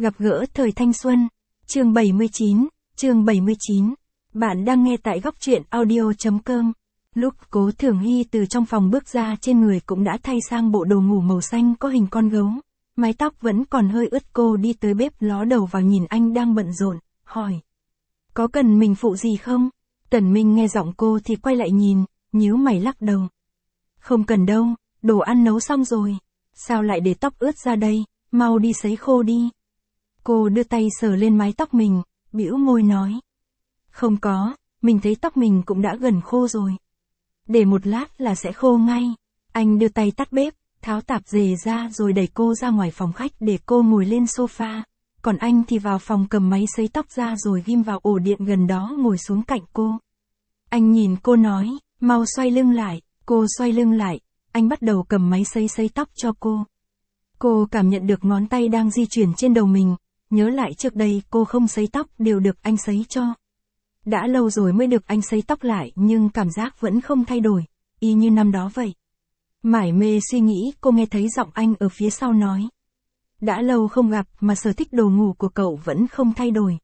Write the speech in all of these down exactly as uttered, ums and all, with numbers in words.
Gặp gỡ thời thanh xuân. Chương bảy mươi chín, chương bảy mươi chín. Bạn đang nghe tại góc truyện audio.com. Lúc Cố Thường Hy từ trong phòng bước ra, trên người cũng đã thay sang bộ đồ ngủ màu xanh có hình con gấu. Mái tóc vẫn còn hơi ướt, cô đi tới bếp ló đầu vào nhìn anh đang bận rộn, hỏi. Có cần mình phụ gì không? Tần Minh nghe giọng cô thì quay lại nhìn, nhíu mày lắc đầu. Không cần đâu, đồ ăn nấu xong rồi. Sao lại để tóc ướt ra đây, mau đi sấy khô đi. Cô đưa tay sờ lên mái tóc mình, bĩu môi nói. Không có, mình thấy tóc mình cũng đã gần khô rồi. Để một lát là sẽ khô ngay. Anh đưa tay tắt bếp, tháo tạp dề ra rồi đẩy cô ra ngoài phòng khách để cô ngồi lên sofa. Còn anh thì vào phòng cầm máy sấy tóc ra rồi ghim vào ổ điện gần đó ngồi xuống cạnh cô. Anh nhìn cô nói, mau xoay lưng lại. Cô xoay lưng lại, anh bắt đầu cầm máy sấy sấy tóc cho cô. Cô cảm nhận được ngón tay đang di chuyển trên đầu mình, nhớ lại trước đây cô không sấy tóc đều được anh sấy cho. Đã lâu rồi mới được anh sấy tóc lại nhưng cảm giác vẫn không thay đổi, y như năm đó vậy. Mải mê suy nghĩ, cô nghe thấy giọng anh ở phía sau nói. Đã lâu không gặp mà sở thích đồ ngủ của cậu vẫn không thay đổi.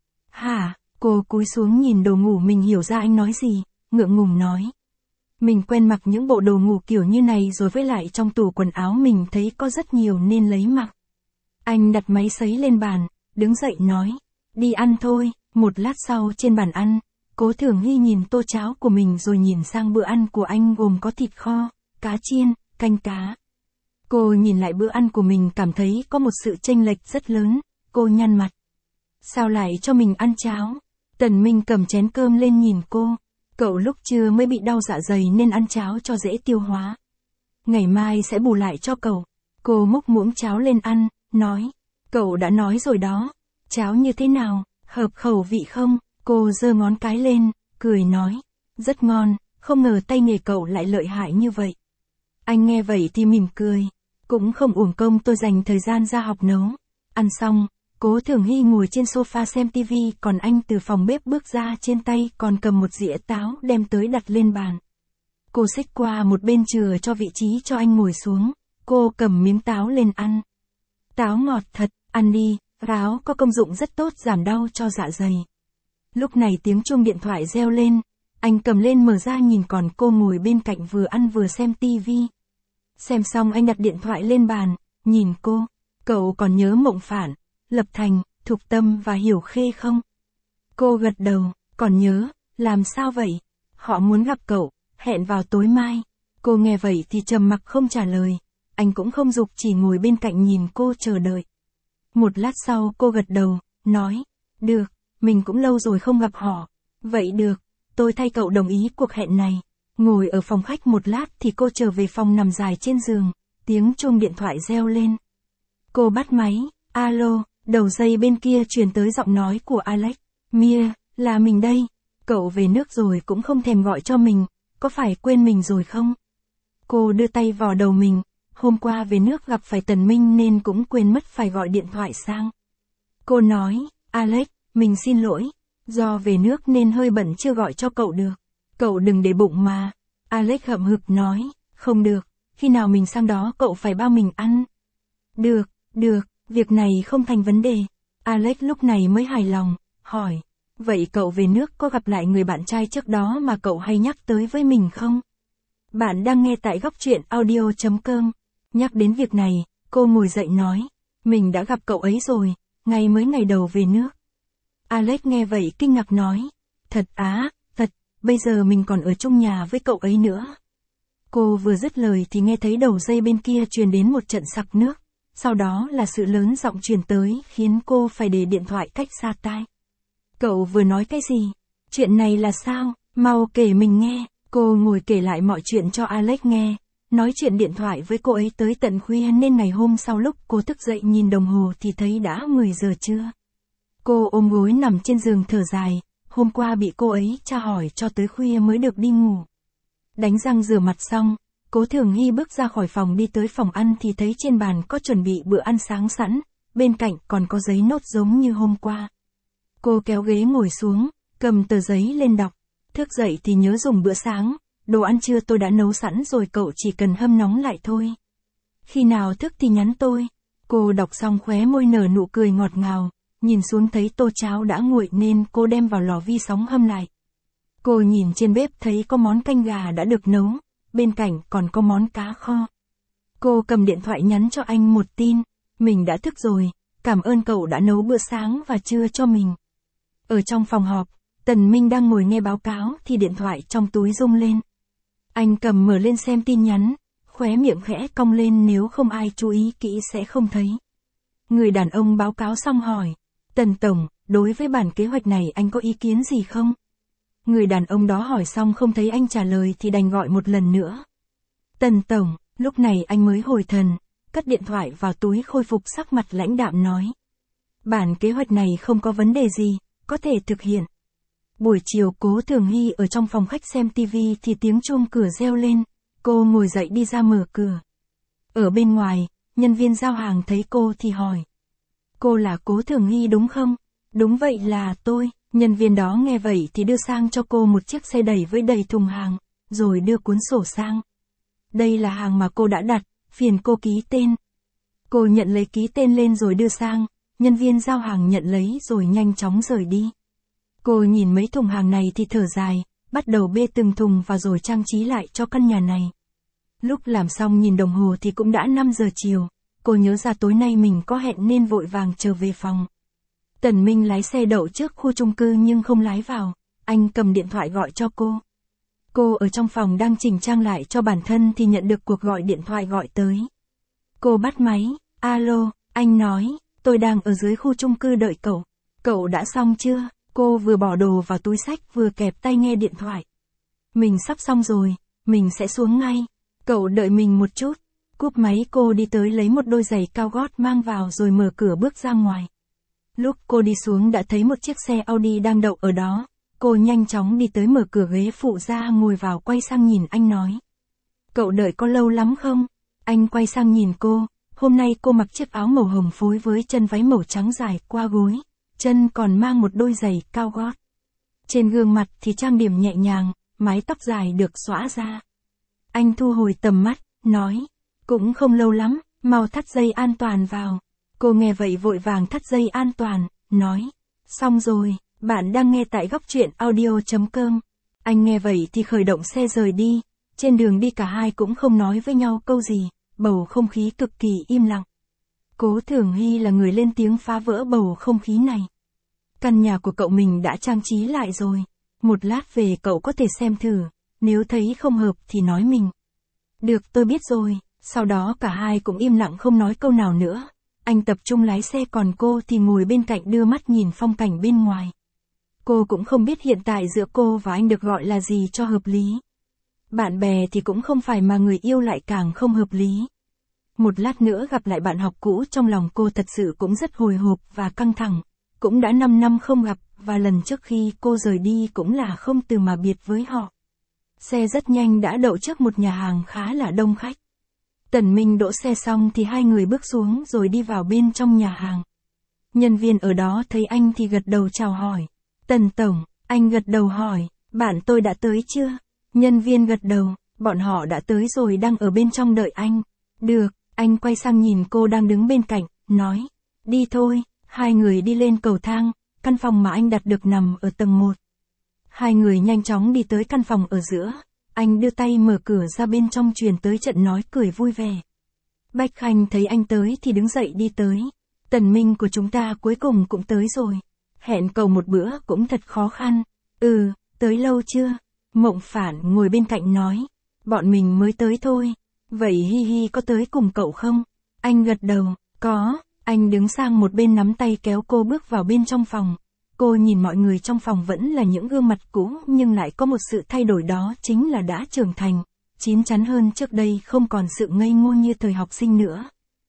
Hả? Cô cúi xuống nhìn đồ ngủ mình, hiểu ra anh nói gì, ngượng ngùng nói. Mình quen mặc những bộ đồ ngủ kiểu như này rồi, với lại trong tủ quần áo mình thấy có rất nhiều nên lấy mặc. Anh đặt máy sấy lên bàn, đứng dậy nói. Đi ăn thôi. Một lát sau trên bàn ăn, Cố Thường Hy nhìn tô cháo của mình rồi nhìn sang bữa ăn của anh gồm có thịt kho, cá chiên, canh cá. Cô nhìn lại bữa ăn của mình cảm thấy có một sự chênh lệch rất lớn, cô nhăn mặt. Sao lại cho mình ăn cháo? Tần Minh cầm chén cơm lên nhìn cô. Cậu lúc trưa mới bị đau dạ dày nên ăn cháo cho dễ tiêu hóa. Ngày mai sẽ bù lại cho cậu. Cô múc muỗng cháo lên ăn, nói. Cậu đã nói rồi đó. Cháo như thế nào, hợp khẩu vị không? Cô giơ ngón cái lên, cười nói. Rất ngon, không ngờ tay nghề cậu lại lợi hại như vậy. Anh nghe vậy thì mỉm cười. Cũng không uổng công tôi dành thời gian ra học nấu. Ăn xong, Cố Thường Hy ngồi trên sofa xem tivi, còn anh từ phòng bếp bước ra, trên tay còn cầm một dĩa táo đem tới đặt lên bàn. Cô xích qua một bên chừa cho vị trí cho anh ngồi xuống, cô cầm miếng táo lên ăn. Táo ngọt thật, ăn đi, táo có công dụng rất tốt giảm đau cho dạ dày. Lúc này tiếng chuông điện thoại reo lên, anh cầm lên mở ra nhìn, còn cô ngồi bên cạnh vừa ăn vừa xem tivi. Xem xong anh đặt điện thoại lên bàn, nhìn cô, cậu còn nhớ Mộng Phản, Lập Thành, Thục Tâm và Hiểu Khê không? Cô gật đầu, còn nhớ, làm sao vậy? Họ muốn gặp cậu, hẹn vào tối mai. Cô nghe vậy thì trầm mặc không trả lời, anh cũng không giục, chỉ ngồi bên cạnh nhìn cô chờ đợi. Một lát sau cô gật đầu, nói, được, mình cũng lâu rồi không gặp họ. Vậy được, tôi thay cậu đồng ý cuộc hẹn này. Ngồi ở phòng khách một lát thì cô trở về phòng nằm dài trên giường, tiếng chuông điện thoại reo lên. Cô bắt máy, alo. Đầu dây bên kia truyền tới giọng nói của Alex. Mia, là mình đây. Cậu về nước rồi cũng không thèm gọi cho mình, có phải quên mình rồi không? Cô đưa tay vào đầu mình, hôm qua về nước gặp phải Tần Minh nên cũng quên mất phải gọi điện thoại sang. Cô nói, Alex, mình xin lỗi, do về nước nên hơi bận chưa gọi cho cậu được. Cậu đừng để bụng mà. Alex hậm hực nói, không được, khi nào mình sang đó cậu phải bao mình ăn. Được, được. Việc này không thành vấn đề. Alex lúc này mới hài lòng, hỏi. Vậy cậu về nước có gặp lại người bạn trai trước đó mà cậu hay nhắc tới với mình không? Bạn đang nghe tại góc truyện audio.com. Nhắc đến việc này, cô ngồi dậy nói. Mình đã gặp cậu ấy rồi, ngày mới ngày đầu về nước. Alex nghe vậy kinh ngạc nói. Thật á, thật, bây giờ mình còn ở chung nhà với cậu ấy nữa. Cô vừa dứt lời thì nghe thấy đầu dây bên kia truyền đến một trận sặc nước. Sau đó là sự lớn giọng truyền tới khiến cô phải để điện thoại cách xa tai. Cậu vừa nói cái gì? Chuyện này là sao? Mau kể mình nghe. Cô ngồi kể lại mọi chuyện cho Alex nghe. Nói chuyện điện thoại với cô ấy tới tận khuya nên ngày hôm sau lúc cô thức dậy nhìn đồng hồ thì thấy đã mười giờ trưa. Cô ôm gối nằm trên giường thở dài. Hôm qua bị cô ấy tra hỏi cho tới khuya mới được đi ngủ. Đánh răng rửa mặt xong, Cố Thường Hy bước ra khỏi phòng đi tới phòng ăn thì thấy trên bàn có chuẩn bị bữa ăn sáng sẵn, bên cạnh còn có giấy nốt giống như hôm qua. Cô kéo ghế ngồi xuống, cầm tờ giấy lên đọc. Thức dậy thì nhớ dùng bữa sáng, đồ ăn trưa tôi đã nấu sẵn rồi, cậu chỉ cần hâm nóng lại thôi. Khi nào thức thì nhắn tôi. Cô đọc xong khóe môi nở nụ cười ngọt ngào, nhìn xuống thấy tô cháo đã nguội nên cô đem vào lò vi sóng hâm lại. Cô nhìn trên bếp thấy có món canh gà đã được nấu, bên cạnh còn có món cá kho. Cô cầm điện thoại nhắn cho anh một tin, mình đã thức rồi, cảm ơn cậu đã nấu bữa sáng và trưa cho mình. Ở trong phòng họp, Tần Minh đang ngồi nghe báo cáo thì điện thoại trong túi rung lên. Anh cầm mở lên xem tin nhắn, khóe miệng khẽ cong lên, nếu không ai chú ý kỹ sẽ không thấy. Người đàn ông báo cáo xong hỏi, Tần Tổng, đối với bản kế hoạch này anh có ý kiến gì không? Người đàn ông đó hỏi xong không thấy anh trả lời thì đành gọi một lần nữa. Tần Tổng, lúc này anh mới hồi thần, cất điện thoại vào túi khôi phục sắc mặt lãnh đạm nói. Bản kế hoạch này không có vấn đề gì, có thể thực hiện. Buổi chiều Cố Thường Hy ở trong phòng khách xem tivi thì tiếng chuông cửa reo lên, cô ngồi dậy đi ra mở cửa. Ở bên ngoài, nhân viên giao hàng thấy cô thì hỏi. Cô là Cố Thường Hy đúng không? Đúng vậy là tôi. Nhân viên đó nghe vậy thì đưa sang cho cô một chiếc xe đẩy với đầy thùng hàng, rồi đưa cuốn sổ sang. Đây là hàng mà cô đã đặt, phiền cô ký tên. Cô nhận lấy ký tên lên rồi đưa sang, nhân viên giao hàng nhận lấy rồi nhanh chóng rời đi. Cô nhìn mấy thùng hàng này thì thở dài, bắt đầu bê từng thùng và rồi trang trí lại cho căn nhà này. Lúc làm xong nhìn đồng hồ thì cũng đã năm giờ chiều, cô nhớ ra tối nay mình có hẹn nên vội vàng trở về phòng. Tần Minh lái xe đậu trước khu chung cư nhưng không lái vào, anh cầm điện thoại gọi cho cô. Cô ở trong phòng đang chỉnh trang lại cho bản thân thì nhận được cuộc gọi điện thoại gọi tới. Cô bắt máy, alo, anh nói, tôi đang ở dưới khu chung cư đợi cậu. Cậu đã xong chưa? Cô vừa bỏ đồ vào túi xách vừa kẹp tai nghe điện thoại. Mình sắp xong rồi, mình sẽ xuống ngay. Cậu đợi mình một chút. Cúp máy cô đi tới lấy một đôi giày cao gót mang vào rồi mở cửa bước ra ngoài. Lúc cô đi xuống đã thấy một chiếc xe Audi đang đậu ở đó. Cô nhanh chóng đi tới mở cửa ghế phụ ra ngồi vào, quay sang nhìn anh nói. Cậu đợi có lâu lắm không? Anh quay sang nhìn cô, hôm nay cô mặc chiếc áo màu hồng phối với chân váy màu trắng dài qua gối, chân còn mang một đôi giày cao gót. Trên gương mặt thì trang điểm nhẹ nhàng, mái tóc dài được xõa ra. Anh thu hồi tầm mắt, nói, cũng không lâu lắm, mau thắt dây an toàn vào. Cô nghe vậy vội vàng thắt dây an toàn, nói, xong rồi. Bạn đang nghe tại góc truyện audio chấm com. Anh nghe vậy thì khởi động xe rời đi. Trên đường đi cả hai cũng không nói với nhau câu gì, bầu không khí cực kỳ im lặng. Cố Thường Hy là người lên tiếng phá vỡ bầu không khí này. Căn nhà của cậu mình đã trang trí lại rồi. Một lát về cậu có thể xem thử, nếu thấy không hợp thì nói mình. Được, tôi biết rồi. Sau đó cả hai cũng im lặng không nói câu nào nữa. Anh tập trung lái xe còn cô thì ngồi bên cạnh đưa mắt nhìn phong cảnh bên ngoài. Cô cũng không biết hiện tại giữa cô và anh được gọi là gì cho hợp lý. Bạn bè thì cũng không phải mà người yêu lại càng không hợp lý. Một lát nữa gặp lại bạn học cũ trong lòng cô thật sự cũng rất hồi hộp và căng thẳng. Cũng đã năm năm không gặp và lần trước khi cô rời đi cũng là không từ mà biệt với họ. Xe rất nhanh đã đậu trước một nhà hàng khá là đông khách. Tần Minh đỗ xe xong thì hai người bước xuống rồi đi vào bên trong nhà hàng. Nhân viên ở đó thấy anh thì gật đầu chào hỏi. Tần Tổng, anh gật đầu hỏi, bạn tôi đã tới chưa? Nhân viên gật đầu, bọn họ đã tới rồi, đang ở bên trong đợi anh. Được, anh quay sang nhìn cô đang đứng bên cạnh, nói, đi thôi. Hai người đi lên cầu thang, căn phòng mà anh đặt được nằm ở tầng một. Hai người nhanh chóng đi tới căn phòng ở giữa, anh đưa tay mở cửa ra, bên trong truyền tới trận nói cười vui vẻ. Bách Khanh thấy anh tới thì đứng dậy đi tới. Tần Minh của chúng ta cuối cùng cũng tới rồi. Hẹn cậu một bữa cũng thật khó khăn. Ừ, tới lâu chưa? Mộng Phản ngồi bên cạnh nói. Bọn mình mới tới thôi. Vậy Hi Hi có tới cùng cậu không? Anh gật đầu, có. Anh đứng sang một bên nắm tay kéo cô bước vào bên trong phòng. Cô nhìn mọi người trong phòng vẫn là những gương mặt cũ nhưng lại có một sự thay đổi, đó chính là đã trưởng thành, chín chắn hơn trước đây, không còn sự ngây ngô như thời học sinh nữa.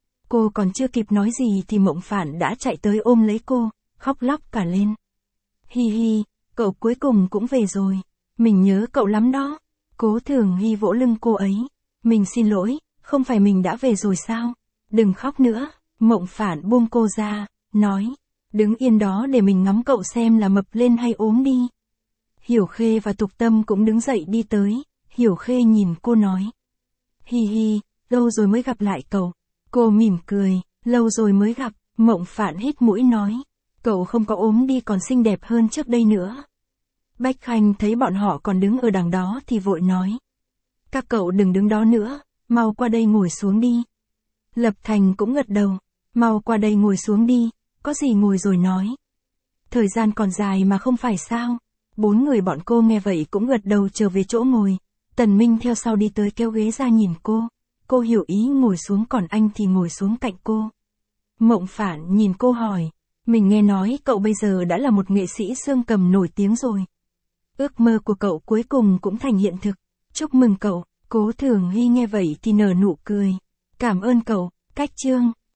Cô còn chưa kịp nói gì thì Mộng Phản đã chạy tới ôm lấy cô, khóc lóc cả lên. Hi Hi, cậu cuối cùng cũng về rồi. Mình nhớ cậu lắm đó. Cố Thường Hy vỗ lưng cô ấy. Mình xin lỗi, không phải mình đã về rồi sao? Đừng khóc nữa. Mộng Phản buông cô ra, nói. Đứng yên đó để mình ngắm cậu xem là mập lên hay ốm đi. Hiểu Khê và Thục Tâm cũng đứng dậy đi tới. Hiểu Khê nhìn cô nói. Hi Hi, lâu rồi mới gặp lại cậu. Cô mỉm cười, Lâu rồi mới gặp, Mộng Phạn hít mũi nói. Cậu không có ốm đi còn xinh đẹp hơn trước đây nữa. Bách Khanh thấy bọn họ còn đứng ở đằng đó thì vội nói. Các cậu đừng đứng đó nữa, mau qua đây ngồi xuống đi. Lập Thành cũng gật đầu. Mau qua đây ngồi xuống đi, có gì ngồi rồi nói. Thời gian còn dài mà không phải sao. Bốn người bọn cô nghe vậy cũng gật đầu trở về chỗ ngồi. Tần Minh theo sau đi tới kéo ghế ra nhìn cô. Cô hiểu ý ngồi xuống còn anh thì ngồi xuống cạnh cô. Mộng Phạn nhìn cô hỏi. Mình nghe nói cậu bây giờ đã là một nghệ sĩ xương cầm nổi tiếng rồi. Ước mơ của cậu cuối cùng cũng thành hiện thực. Chúc mừng cậu. Cố Thường Hy nghe vậy thì nở nụ cười. Cảm ơn cậu. Cách chương.